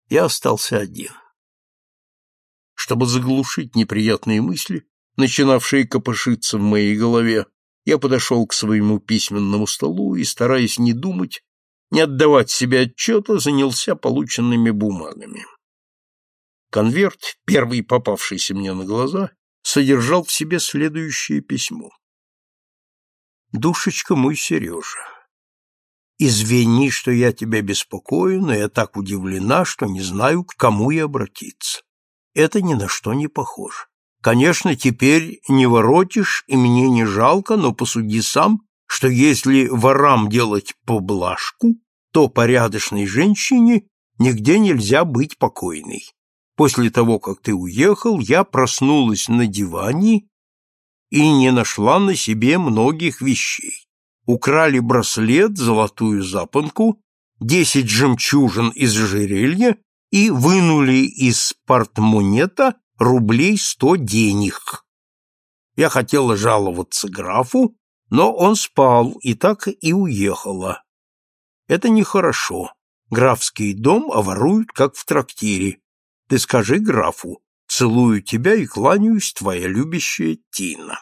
Я остался один. Чтобы заглушить неприятные мысли, начинавшие копошиться в моей голове, я подошел к своему письменному столу и, стараясь не думать, не отдавать себе отчета, занялся полученными бумагами. Конверт, первый попавшийся мне на глаза, содержал в себе следующее письмо. «Душечка мой Сережа, извини, что я тебя беспокою, но я так удивлена, что не знаю, к кому и обратиться. Это ни на что не похоже. Конечно, теперь не воротишь, и мне не жалко, но посуди сам, что если ворам делать поблажку, то порядочной женщине нигде нельзя быть покойной. После того, как ты уехал, я проснулась на диване и не нашла на себе многих вещей. Украли браслет, золотую запонку, 10 жемчужин из ожерелья и вынули из портмонета рублей 100 денег. Я хотела жаловаться графу, но он спал, и так и уехала. Это нехорошо. Графский дом воруют, как в трактире. Ты скажи графу: целую тебя и кланяюсь, твоя любящая Тина».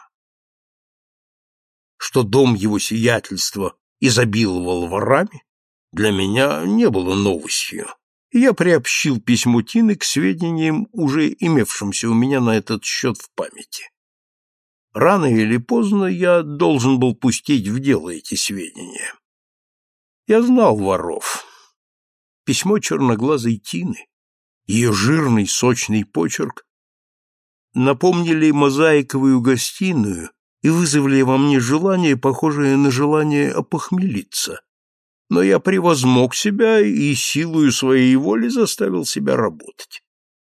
Что дом его сиятельства изобиловал ворами, для меня не было новостью, и я приобщил письмо Тины к сведениям, уже имевшимся у меня на этот счет в памяти. Рано или поздно я должен был пустить в дело эти сведения. Я знал воров. Письмо черноглазой Тины, ее жирный сочный почерк, напомнили мозаиковую гостиную и вызвали во мне желание, похожее на желание опохмелиться. Но я превозмог себя и силою своей воли заставил себя работать.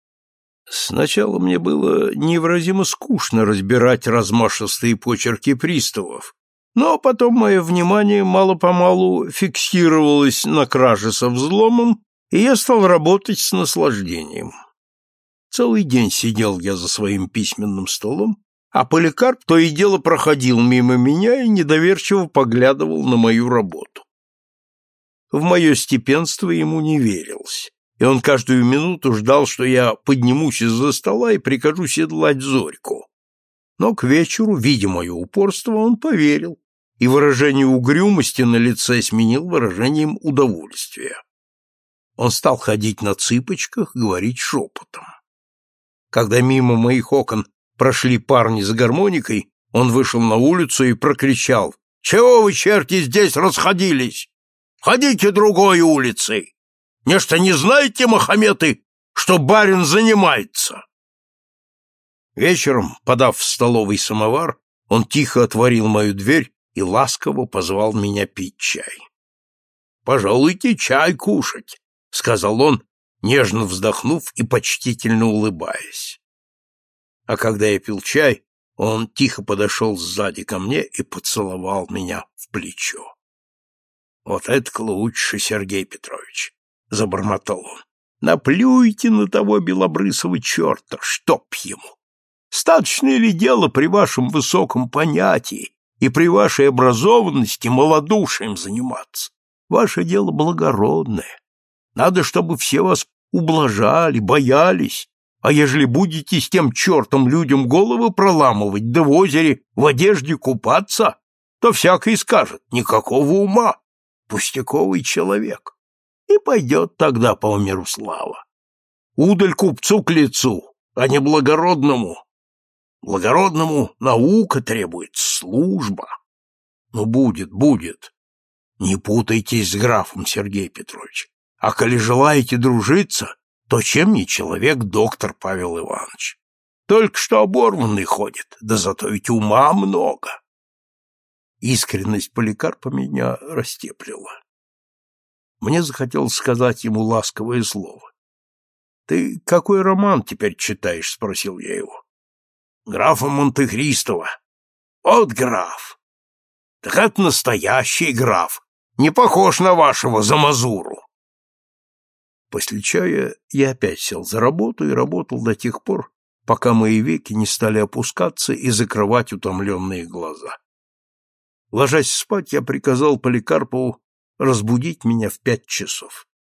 Сначала мне было невыразимо скучно разбирать размашистые почерки приставов, но потом мое внимание мало-помалу фиксировалось на краже со взломом, и я стал работать с наслаждением. Целый день сидел я за своим письменным столом, а Поликарп то и дело проходил мимо меня и недоверчиво поглядывал на мою работу. В мое степенство ему не верилось, и он каждую минуту ждал, что я поднимусь из-за стола и прикажу седлать Зорьку. Но к вечеру, видя мое упорство, он поверил, и выражение угрюмости на лице сменил выражением удовольствия. Он стал ходить на цыпочках, говорить шепотом. Когда мимо моих окон прошли парни с гармоникой, он вышел на улицу и прокричал: «Чего вы, черти, здесь расходились? Ходите другой улицей! Нечто не знаете, махаметы, что барин занимается?» Вечером, подав в столовый самовар, он тихо отворил мою дверь и ласково позвал меня пить чай. «Пожалуйте чай кушать», — сказал он, нежно вздохнув и почтительно улыбаясь. А когда я пил чай, он тихо подошел сзади ко мне и поцеловал меня в плечо. «Вот это лучше, Сергей Петрович», — забормотал он. «Наплюйте на того белобрысого черта, чтоб ему! Статочное ли дело при вашем высоком понятии и при вашей образованности малодушием заниматься? Ваше дело благородное. Надо, чтобы все вас ублажали, боялись, а ежели будете с тем чертом людям головы проламывать, да в озере в одежде купаться, то всякий скажет: никакого ума, пустяковый человек, и пойдет тогда по миру слава. Удаль купцу к лицу, а не благородному. Благородному наука требует, служба. Ну, будет, будет. Не путайтесь с графом, Сергей Петрович. А коли желаете дружиться, то чем не человек доктор Павел Иванович? Только что оборванный ходит, да зато ведь ума много». Искренность Поликарпа меня растеплила. Мне захотелось сказать ему ласковое слово. «Ты какой роман теперь читаешь?» — спросил я его. «Графа Монте-Кристова». «Вот граф! Так это настоящий граф, не похож на вашего замазуру». После чая я опять сел за работу и работал до тех пор, пока мои веки не стали опускаться и закрывать утомленные глаза. Ложась спать, я приказал Поликарпову разбудить меня в 5 часов.